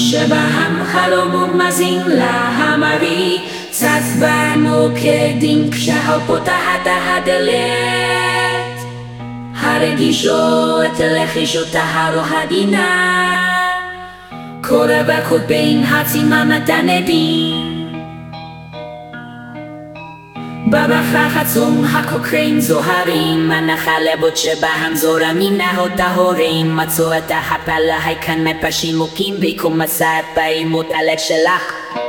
שבהם חלומות מזין להמרי צץ בנו כדין כשהוא פותחת הדלת הרגישות לחישות טהרו הדינה כל רווקות בין הציממת הנדים בבחר עצום החוקרים זוהרים הנחלבות שבהם זורמים נהות טהורים מצאו את ההפלה כאן מפשים מוקים ויקום מסע בעימות הלב שלך